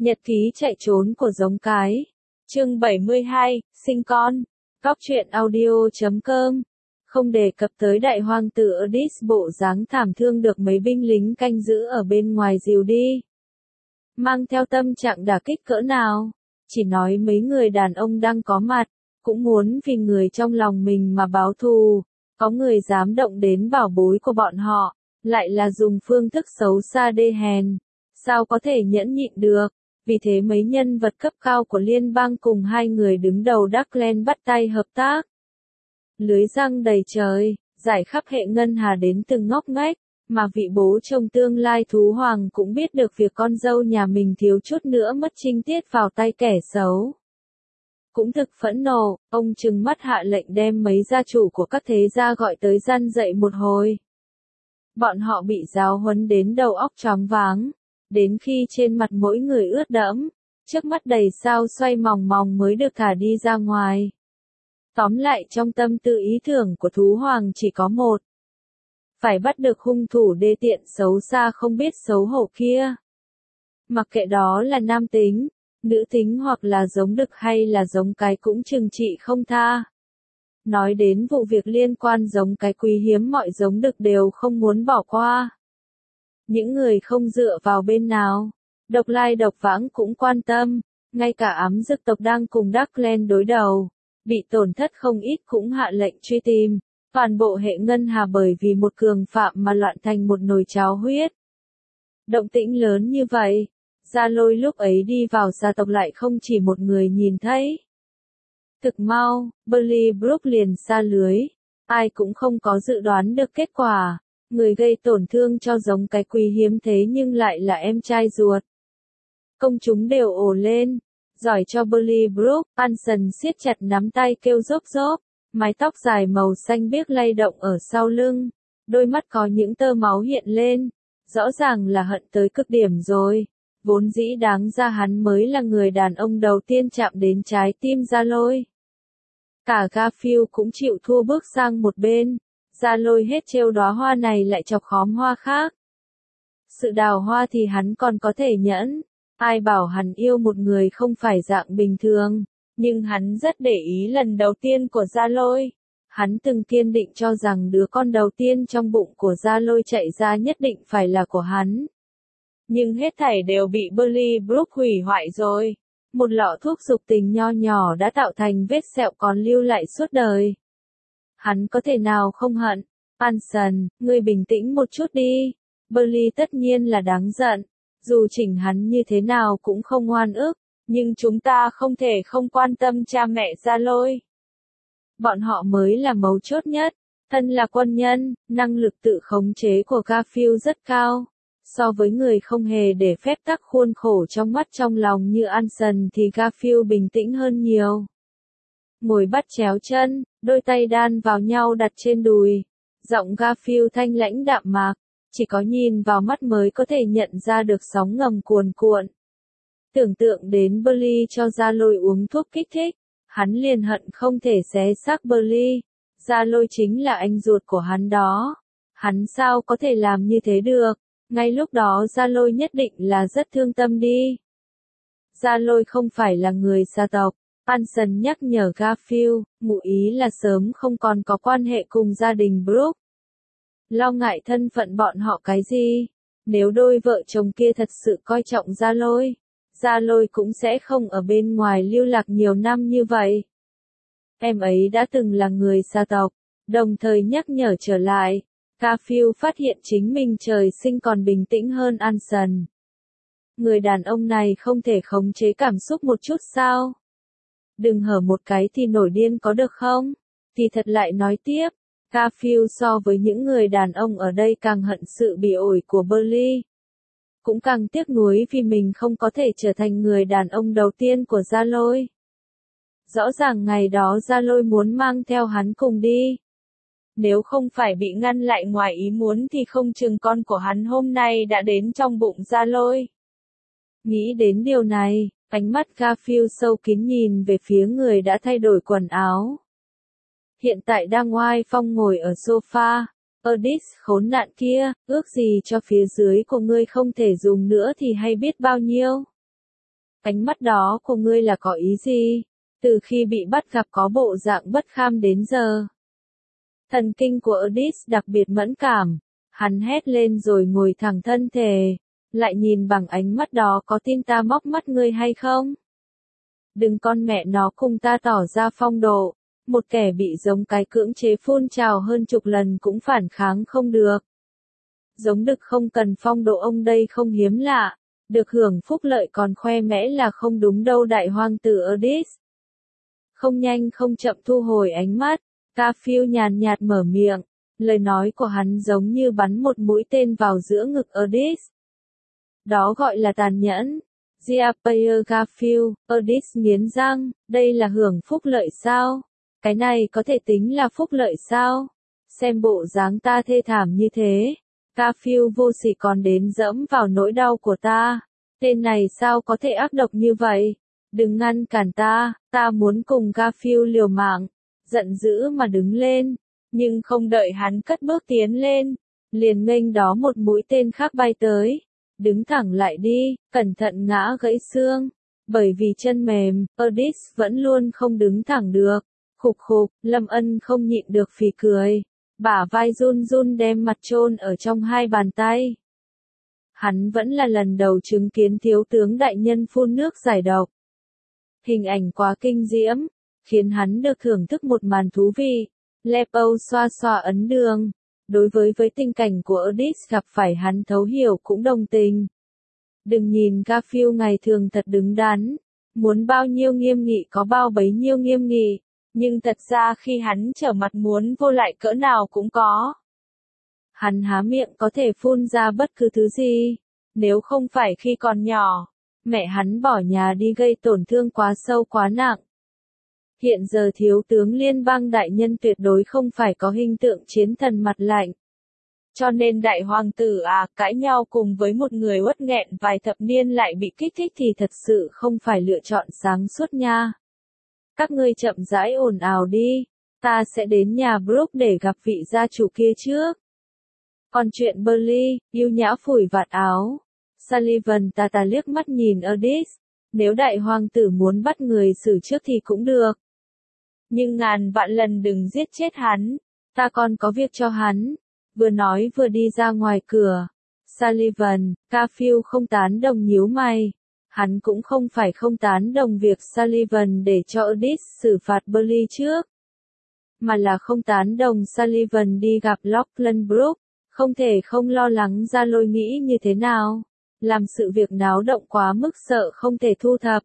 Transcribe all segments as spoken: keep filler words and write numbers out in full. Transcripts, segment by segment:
Nhật ký chạy trốn của giống cái. Chương bảy mươi hai, sinh con. Góc truyện audio chấm com. Không đề cập tới đại hoàng tử Odysseus bộ dáng thảm thương được mấy binh lính canh giữ ở bên ngoài dìu đi. Mang theo tâm trạng đả kích cỡ nào, chỉ nói mấy người đàn ông đang có mặt, cũng muốn vì người trong lòng mình mà báo thù, có người dám động đến bảo bối của bọn họ, lại là dùng phương thức xấu xa đê hèn, sao có thể nhẫn nhịn được. Vì thế mấy nhân vật cấp cao của liên bang cùng hai người đứng đầu Darkland bắt tay hợp tác. Lưới răng đầy trời, giải khắp hệ ngân hà đến từng ngóc ngách, mà vị bố chồng tương lai thú hoàng cũng biết được việc con dâu nhà mình thiếu chút nữa mất trinh tiết vào tay kẻ xấu. Cũng thực phẫn nộ, ông trừng mắt hạ lệnh đem mấy gia chủ của các thế gia gọi tới răn dậy một hồi. Bọn họ bị giáo huấn đến đầu óc choáng váng. Đến khi trên mặt mỗi người ướt đẫm, trước mắt đầy sao xoay mòng mòng mới được thả đi ra ngoài. Tóm lại trong tâm tư ý tưởng của thú hoàng chỉ có một. Phải bắt được hung thủ đê tiện xấu xa không biết xấu hổ kia. Mặc kệ đó là nam tính, nữ tính hoặc là giống đực hay là giống cái cũng trừng trị không tha. Nói đến vụ việc liên quan giống cái quý hiếm mọi giống đực đều không muốn bỏ qua. Những người không dựa vào bên nào, độc lai độc vãng cũng quan tâm, ngay cả ám dực tộc đang cùng Darkland đối đầu, bị tổn thất không ít cũng hạ lệnh truy tìm, toàn bộ hệ ngân hà bởi vì một cường phạm mà loạn thành một nồi cháo huyết. Động tĩnh lớn như vậy, Gia Lôi lúc ấy đi vào gia tộc lại không chỉ một người nhìn thấy. Thực mau, Burly Brook liền sa lưới, ai cũng không có dự đoán được kết quả. Người gây tổn thương cho giống cái quý hiếm thế nhưng lại là em trai ruột. Công chúng đều ồ lên, giỏi cho Burly Brook, Anson siết chặt nắm tay kêu rốp rốp, mái tóc dài màu xanh biếc lay động ở sau lưng, đôi mắt có những tơ máu hiện lên, rõ ràng là hận tới cực điểm rồi, vốn dĩ đáng ra hắn mới là người đàn ông đầu tiên chạm đến trái tim Gia Lôi. Cả Garfield cũng chịu thua bước sang một bên. Gia Lôi hết trêu đóa hoa này lại chọc khóm hoa khác. Sự đào hoa thì hắn còn có thể nhẫn, ai bảo hắn yêu một người không phải dạng bình thường, nhưng hắn rất để ý lần đầu tiên của Gia Lôi. Hắn từng kiên định cho rằng đứa con đầu tiên trong bụng của Gia Lôi chạy ra nhất định phải là của hắn. Nhưng hết thảy đều bị Burly Brook hủy hoại rồi. Một lọ thuốc dục tình nho nhỏ đã tạo thành vết sẹo còn lưu lại suốt đời. Hắn có thể nào không hận? Anson, ngươi bình tĩnh một chút đi. Burly tất nhiên là đáng giận. Dù chỉnh hắn như thế nào cũng không oan ức, nhưng chúng ta không thể không quan tâm cha mẹ Gia Lôi. Bọn họ mới là mấu chốt nhất. Thân là quân nhân, năng lực tự khống chế của Garfield rất cao. So với người không hề để phép tắc khuôn khổ trong mắt trong lòng như Anson thì Garfield bình tĩnh hơn nhiều. Ngồi bắt chéo chân, đôi tay đan vào nhau đặt trên đùi. Giọng Garfield thanh lãnh đạm mạc, chỉ có nhìn vào mắt mới có thể nhận ra được sóng ngầm cuồn cuộn. Tưởng tượng đến Burly cho Gia Lôi uống thuốc kích thích, hắn liền hận không thể xé xác Burly. Gia Lôi chính là anh ruột của hắn đó. Hắn sao có thể làm như thế được? Ngay lúc đó Gia Lôi nhất định là rất thương tâm đi. Gia Lôi không phải là người gia tộc. Anson nhắc nhở Garfield, ngụ ý là sớm không còn có quan hệ cùng gia đình Brook. Lo ngại thân phận bọn họ cái gì? Nếu đôi vợ chồng kia thật sự coi trọng Gia Lôi, Gia Lôi cũng sẽ không ở bên ngoài lưu lạc nhiều năm như vậy. Em ấy đã từng là người gia tộc, đồng thời nhắc nhở trở lại. Garfield phát hiện chính mình trời sinh còn bình tĩnh hơn Anson. Người đàn ông này không thể khống chế cảm xúc một chút sao? Đừng hở một cái thì nổi điên có được không? Thì thật lại nói tiếp, Garfield so với những người đàn ông ở đây càng hận sự bị ổi của Burly. Cũng càng tiếc nuối vì mình không có thể trở thành người đàn ông đầu tiên của Gia Lôi. Rõ ràng ngày đó Gia Lôi muốn mang theo hắn cùng đi. Nếu không phải bị ngăn lại ngoài ý muốn thì không chừng con của hắn hôm nay đã đến trong bụng Gia Lôi. Nghĩ đến điều này, ánh mắt Garfield sâu kín nhìn về phía người đã thay đổi quần áo. Hiện tại đang oai phong ngồi ở sofa. Odysseus khốn nạn kia, ước gì cho phía dưới của ngươi không thể dùng nữa thì hay biết bao nhiêu. Ánh mắt đó của ngươi là có ý gì? Từ khi bị bắt gặp có bộ dạng bất kham đến giờ. Thần kinh của Erdis đặc biệt mẫn cảm. Hắn hét lên rồi ngồi thẳng thân thể. Lại nhìn bằng ánh mắt đó có tin ta móc mắt ngươi hay không? Đừng con mẹ nó cùng ta tỏ ra phong độ. Một kẻ bị giống cái cưỡng chế phun trào hơn chục lần cũng phản kháng không được. Giống đực không cần phong độ ông đây không hiếm lạ. Được hưởng phúc lợi còn khoe mẽ là không đúng đâu đại hoàng tử Erdis. Không nhanh không chậm thu hồi ánh mắt. Garfield nhàn nhạt mở miệng. Lời nói của hắn giống như bắn một mũi tên vào giữa ngực Erdis. Đó gọi là tàn nhẫn. Jean-Pierre Garfield, Erdis nghiến răng, đây là hưởng phúc lợi sao? Cái này có thể tính là phúc lợi sao? Xem bộ dáng ta thê thảm như thế. Garfield vô sỉ còn đến dẫm vào nỗi đau của ta. Tên này sao có thể ác độc như vậy? Đừng ngăn cản ta, ta muốn cùng Garfield liều mạng. Giận dữ mà đứng lên. Nhưng không đợi hắn cất bước tiến lên. Liền nghênh đó một mũi tên khác bay tới. Đứng thẳng lại đi, cẩn thận ngã gãy xương. Bởi vì chân mềm, Erdis vẫn luôn không đứng thẳng được. Khục khục, Lâm Ân không nhịn được phì cười. Bả vai run run đem mặt chôn ở trong hai bàn tay. Hắn vẫn là lần đầu chứng kiến thiếu tướng đại nhân phun nước giải độc. Hình ảnh quá kinh diễm, khiến hắn được thưởng thức một màn thú vị. Lepo xoa xoa ấn đường. Đối với với tình cảnh của Erdis gặp phải hắn thấu hiểu cũng đồng tình. Đừng nhìn Garfield ngày thường thật đứng đắn. Muốn bao nhiêu nghiêm nghị có bao bấy nhiêu nghiêm nghị. Nhưng thật ra khi hắn trở mặt muốn vô lại cỡ nào cũng có. Hắn há miệng có thể phun ra bất cứ thứ gì. Nếu không phải khi còn nhỏ, mẹ hắn bỏ nhà đi gây tổn thương quá sâu quá nặng. Hiện giờ thiếu tướng liên bang đại nhân tuyệt đối không phải có hình tượng chiến thần mặt lạnh. Cho nên đại hoàng tử à, cãi nhau cùng với một người uất nghẹn vài thập niên lại bị kích thích thì thật sự không phải lựa chọn sáng suốt nha. Các ngươi chậm rãi ồn ào đi, ta sẽ đến nhà Brooke để gặp vị gia chủ kia trước. Còn chuyện Burley, yêu nhã phủi vạt áo. Sullivan tà tà liếc mắt nhìn Erdis. Nếu đại hoàng tử muốn bắt người xử trước thì cũng được. Nhưng ngàn vạn lần đừng giết chết hắn. Ta còn có việc cho hắn. Vừa nói vừa đi ra ngoài cửa. Sullivan, Garfield không tán đồng nhíu mày. Hắn cũng không phải không tán đồng việc Sullivan để cho Erdis xử phạt Burley trước. Mà là không tán đồng Sullivan đi gặp Lachlan Brooke. Không thể không lo lắng ra lôi nghĩ như thế nào. Làm sự việc náo động quá mức sợ không thể thu thập.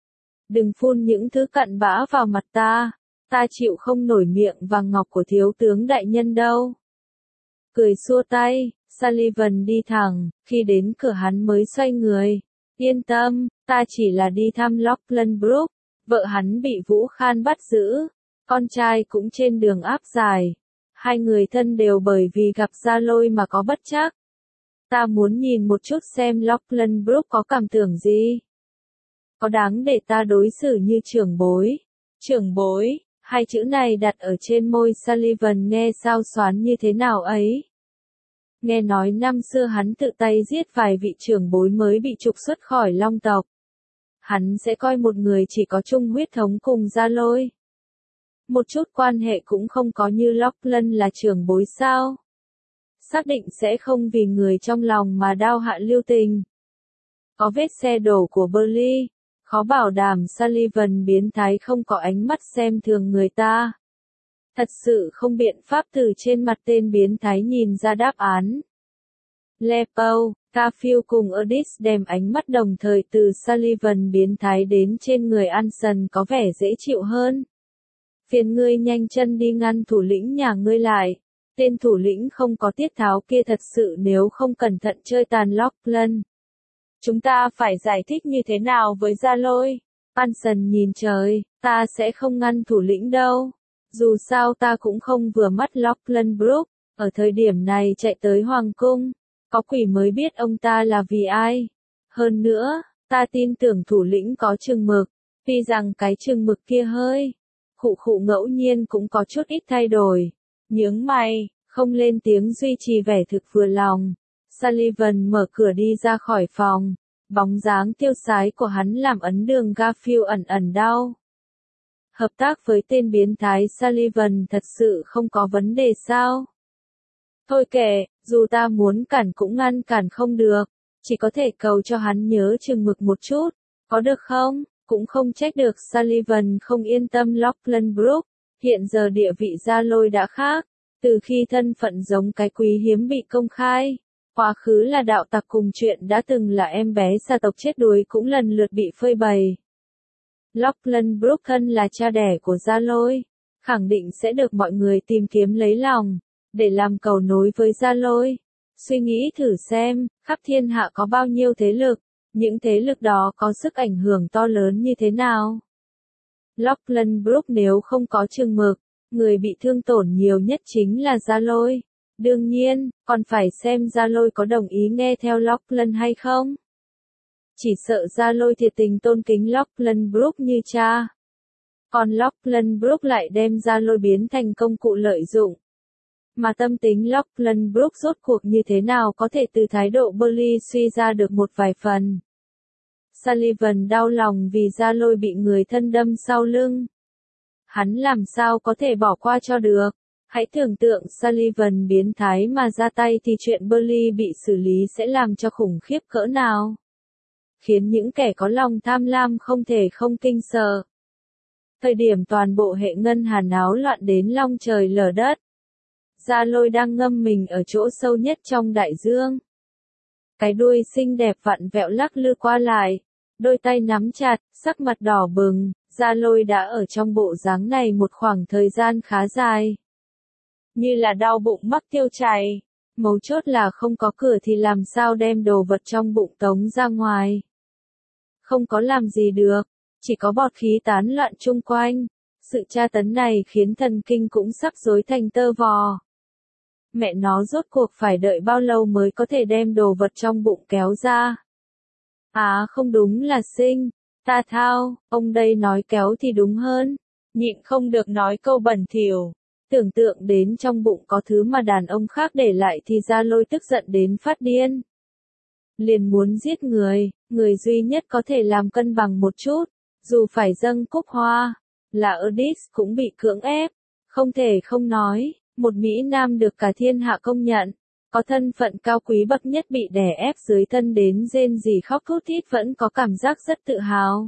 Đừng phun những thứ cặn bã vào mặt ta. Ta chịu không nổi miệng vàng ngọc của thiếu tướng đại nhân đâu. Cười xua tay, Sullivan đi thẳng, khi đến cửa hắn mới xoay người. Yên tâm, ta chỉ là đi thăm Lachlan Brooke. Vợ hắn bị Vũ Khan bắt giữ. Con trai cũng trên đường áp giải. Hai người thân đều bởi vì gặp Gia Lôi mà có bất trắc. Ta muốn nhìn một chút xem Lachlan Brooke có cảm tưởng gì. Có đáng để ta đối xử như trưởng bối. Trưởng bối, hai chữ này đặt ở trên môi Sullivan nghe sao xoán như thế nào ấy. Nghe nói năm xưa hắn tự tay giết vài vị trưởng bối mới bị trục xuất khỏi Long tộc. Hắn sẽ coi một người chỉ có chung huyết thống cùng Gia Lôi. Một chút quan hệ cũng không có như Lachlan là trưởng bối sao. Xác định sẽ không vì người trong lòng mà đao hạ lưu tình. Có vết xe đổ của Burley, khó bảo đảm Sullivan biến thái không có ánh mắt xem thường người ta. Thật sự không biện pháp từ trên mặt tên biến thái nhìn ra đáp án. Lepo, Garfield cùng Erdis đem ánh mắt đồng thời từ Sullivan biến thái đến trên người Anson có vẻ dễ chịu hơn. Phiền ngươi nhanh chân đi ngăn thủ lĩnh nhà ngươi lại. Tên thủ lĩnh không có tiết tháo kia thật sự nếu không cẩn thận chơi tàn Lachlan. Chúng ta phải giải thích như thế nào với Gia Lôi? Anson nhìn trời, ta sẽ không ngăn thủ lĩnh đâu. Dù sao ta cũng không vừa mắt Lachlan Brooke, ở thời điểm này chạy tới Hoàng cung. Có quỷ mới biết ông ta là vì ai. Hơn nữa, ta tin tưởng thủ lĩnh có chừng mực. Tuy rằng cái chừng mực kia hơi. Khụ khụ ngẫu nhiên cũng có chút ít thay đổi. Nhướng mày, không lên tiếng duy trì vẻ thực vừa lòng. Sullivan mở cửa đi ra khỏi phòng. Bóng dáng tiêu sái của hắn làm ấn đường Garfield ẩn ẩn đau. Hợp tác với tên biến thái Sullivan thật sự không có vấn đề sao? Thôi kệ, dù ta muốn cản cũng ngăn cản không được, chỉ có thể cầu cho hắn nhớ chừng mực một chút, có được không? Cũng không trách được Sullivan không yên tâm Lachlan Brooks, hiện giờ địa vị Gia Lôi đã khác, từ khi thân phận giống cái quý hiếm bị công khai. Quá khứ là đạo tặc cùng chuyện đã từng là em bé gia tộc chết đuối cũng lần lượt bị phơi bày. Lachlan Brooks thân là cha đẻ của Gia Lôi, khẳng định sẽ được mọi người tìm kiếm lấy lòng, để làm cầu nối với Gia Lôi. Suy nghĩ thử xem, khắp thiên hạ có bao nhiêu thế lực, những thế lực đó có sức ảnh hưởng to lớn như thế nào. Lachlan Brooks nếu không có chừng mực, người bị thương tổn nhiều nhất chính là Gia Lôi. Đương nhiên, còn phải xem Gia Lôi có đồng ý nghe theo Lachlan hay không. Chỉ sợ Gia Lôi thiệt tình tôn kính Lachlan Brooks như cha. Còn Lachlan Brooks lại đem Gia Lôi biến thành công cụ lợi dụng. Mà tâm tính Lachlan Brooks rốt cuộc như thế nào có thể từ thái độ bully suy ra được một vài phần. Sullivan đau lòng vì Gia Lôi bị người thân đâm sau lưng. Hắn làm sao có thể bỏ qua cho được. Hãy tưởng tượng Sullivan biến thái mà ra tay thì chuyện bully bị xử lý sẽ làm cho khủng khiếp cỡ nào. Khiến những kẻ có lòng tham lam không thể không kinh sợ. Thời điểm toàn bộ hệ ngân hà náo loạn đến long trời lở đất. Gia Lôi đang ngâm mình ở chỗ sâu nhất trong đại dương. Cái đuôi xinh đẹp vặn vẹo lắc lư qua lại, đôi tay nắm chặt, sắc mặt đỏ bừng, Gia Lôi đã ở trong bộ dáng này một khoảng thời gian khá dài. Như là đau bụng mắc tiêu chảy, mấu chốt là không có cửa thì làm sao đem đồ vật trong bụng tống ra ngoài. Không có làm gì được, chỉ có bọt khí tán loạn chung quanh, sự tra tấn này khiến thần kinh cũng sắp rối thành tơ vò. Mẹ nó rốt cuộc phải đợi bao lâu mới có thể đem đồ vật trong bụng kéo ra. À không đúng là sinh, ta thao, ông đây nói kéo thì đúng hơn, nhịn không được nói câu bẩn thỉu. Tưởng tượng đến trong bụng có thứ mà đàn ông khác để lại thì Gia Lôi tức giận đến phát điên. Liền muốn giết người, người duy nhất có thể làm cân bằng một chút, dù phải dâng cúc hoa, là Erdis cũng bị cưỡng ép, không thể không nói, một Mỹ Nam được cả thiên hạ công nhận, có thân phận cao quý bậc nhất bị đè ép dưới thân đến rên rỉ khóc thút thít vẫn có cảm giác rất tự hào.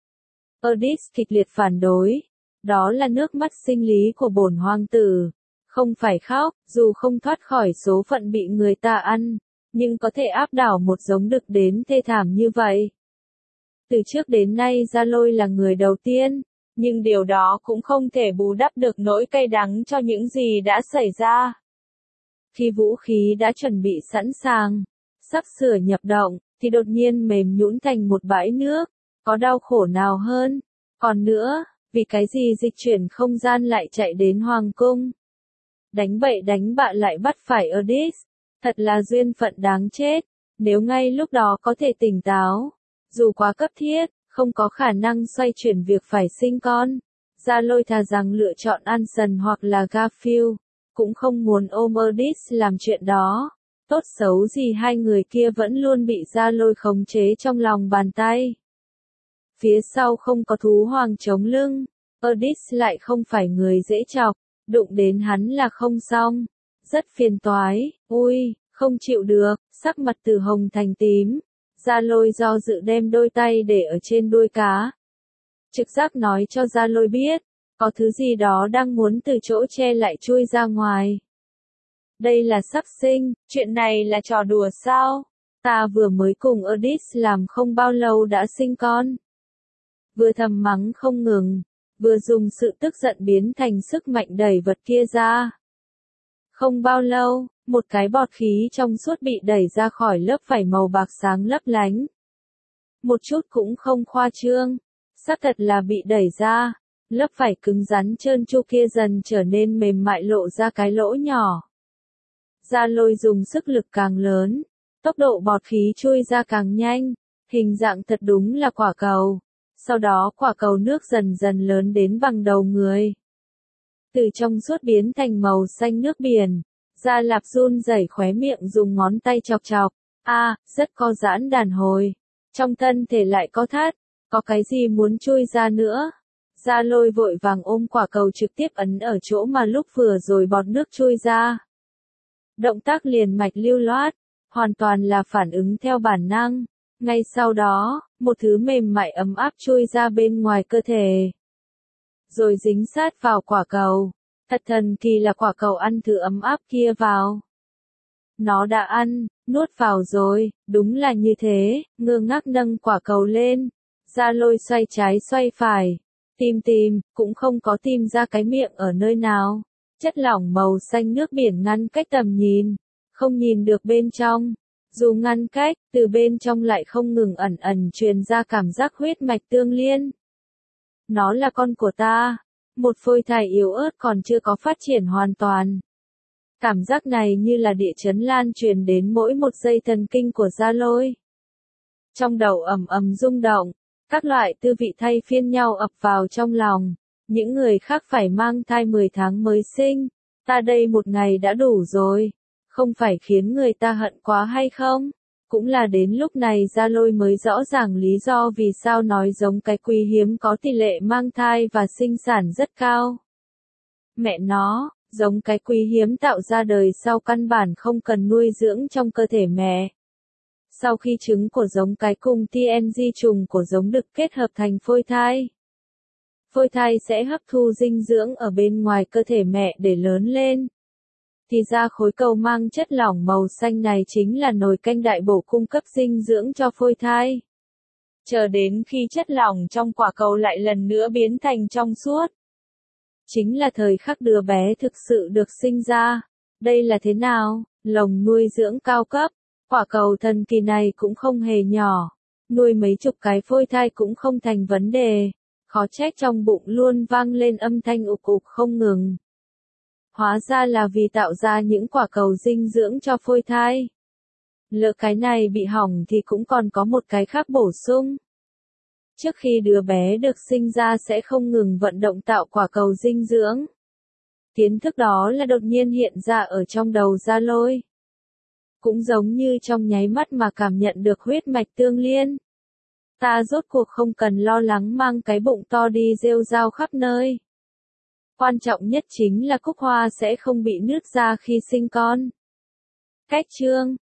Erdis kịch liệt phản đối. Đó là nước mắt sinh lý của bổn hoàng tử. Không phải khóc, dù không thoát khỏi số phận bị người ta ăn, nhưng có thể áp đảo một giống đực đến thê thảm như vậy. Từ trước đến nay Gia Lôi là người đầu tiên, nhưng điều đó cũng không thể bù đắp được nỗi cay đắng cho những gì đã xảy ra. Khi vũ khí đã chuẩn bị sẵn sàng, sắp sửa nhập động, thì đột nhiên mềm nhũn thành một bãi nước, có đau khổ nào hơn. Còn nữa, vì cái gì dịch chuyển không gian lại chạy đến hoàng cung? Đánh bậy đánh bạ lại bắt phải Erdis, thật là duyên phận đáng chết, nếu ngay lúc đó có thể tỉnh táo, dù quá cấp thiết, không có khả năng xoay chuyển việc phải sinh con. Gia Lôi thà rằng lựa chọn Anson hoặc là Garfield, cũng không muốn ôm Erdis làm chuyện đó. Tốt xấu gì hai người kia vẫn luôn bị Gia Lôi khống chế trong lòng bàn tay. Phía sau không có thú hoàng chống lưng, Erdis lại không phải người dễ chọc, đụng đến hắn là không xong. Rất phiền toái, ui, không chịu được, sắc mặt từ hồng thành tím. Gia Lôi do dự đem đôi tay để ở trên đuôi cá. Trực giác nói cho Gia Lôi biết, có thứ gì đó đang muốn từ chỗ che lại chui ra ngoài. Đây là sắp sinh, chuyện này là trò đùa sao? Ta vừa mới cùng Erdis làm không bao lâu đã sinh con. Vừa thầm mắng không ngừng, vừa dùng sự tức giận biến thành sức mạnh đẩy vật kia ra. Không bao lâu, một cái bọt khí trong suốt bị đẩy ra khỏi lớp vảy màu bạc sáng lấp lánh. Một chút cũng không khoa trương, xác thật là bị đẩy ra, lớp vảy cứng rắn trơn tru kia dần trở nên mềm mại lộ ra cái lỗ nhỏ. Gia Lôi dùng sức lực càng lớn, tốc độ bọt khí chui ra càng nhanh, hình dạng thật đúng là quả cầu. Sau đó quả cầu nước dần dần lớn đến bằng đầu người. Từ trong suốt biến thành màu xanh nước biển. Gia Lạp run rẩy khóe miệng dùng ngón tay chọc chọc. A, à, rất co giãn đàn hồi. Trong thân thể lại có thắt, có cái gì muốn chui ra nữa? Gia Lôi vội vàng ôm quả cầu trực tiếp ấn ở chỗ mà lúc vừa rồi bọt nước chui ra. Động tác liền mạch lưu loát, hoàn toàn là phản ứng theo bản năng. Ngay sau đó, một thứ mềm mại ấm áp chui ra bên ngoài cơ thể. Rồi dính sát vào quả cầu. Thật thần kỳ là quả cầu ăn thứ ấm áp kia vào. Nó đã ăn, nuốt vào rồi, đúng là như thế, ngơ ngác nâng quả cầu lên. Gia Lôi xoay trái xoay phải. Tìm tìm, cũng không có tìm ra cái miệng ở nơi nào. Chất lỏng màu xanh nước biển ngăn cách tầm nhìn. Không nhìn được bên trong. Dù ngăn cách, từ bên trong lại không ngừng ẩn ẩn truyền ra cảm giác huyết mạch tương liên. Nó là con của ta. Một phôi thai yếu ớt còn chưa có phát triển hoàn toàn. Cảm giác này như là địa chấn lan truyền đến mỗi một dây thần kinh của Gia Lôi. Trong đầu ầm ầm rung động, các loại tư vị thay phiên nhau ập vào trong lòng. Những người khác phải mang thai mười tháng mới sinh, ta đây một ngày đã đủ rồi. Không phải khiến người ta hận quá hay không? Cũng là đến lúc này Gia Lôi mới rõ ràng lý do vì sao nói giống cái quý hiếm có tỷ lệ mang thai và sinh sản rất cao. Mẹ nó, giống cái quý hiếm tạo ra đời sau căn bản không cần nuôi dưỡng trong cơ thể mẹ. Sau khi trứng của giống cái cùng tê en giê trùng của giống đực kết hợp thành phôi thai, phôi thai sẽ hấp thu dinh dưỡng ở bên ngoài cơ thể mẹ để lớn lên. Thì ra khối cầu mang chất lỏng màu xanh này chính là nồi canh đại bổ cung cấp dinh dưỡng cho phôi thai. Chờ đến khi chất lỏng trong quả cầu lại lần nữa biến thành trong suốt. Chính là thời khắc đứa bé thực sự được sinh ra. Đây là thế nào? Lồng nuôi dưỡng cao cấp. Quả cầu thần kỳ này cũng không hề nhỏ. Nuôi mấy chục cái phôi thai cũng không thành vấn đề. Khó trách trong bụng luôn vang lên âm thanh ục ục không ngừng. Hóa ra là vì tạo ra những quả cầu dinh dưỡng cho phôi thai. Lỡ cái này bị hỏng thì cũng còn có một cái khác bổ sung. Trước khi đứa bé được sinh ra sẽ không ngừng vận động tạo quả cầu dinh dưỡng. Kiến thức đó là đột nhiên hiện ra ở trong đầu Gia Lôi. Cũng giống như trong nháy mắt mà cảm nhận được huyết mạch tương liên. Ta rốt cuộc không cần lo lắng mang cái bụng to đi rêu rao khắp nơi. Quan trọng nhất chính là cúc hoa sẽ không bị nứt ra khi sinh con. Cách chương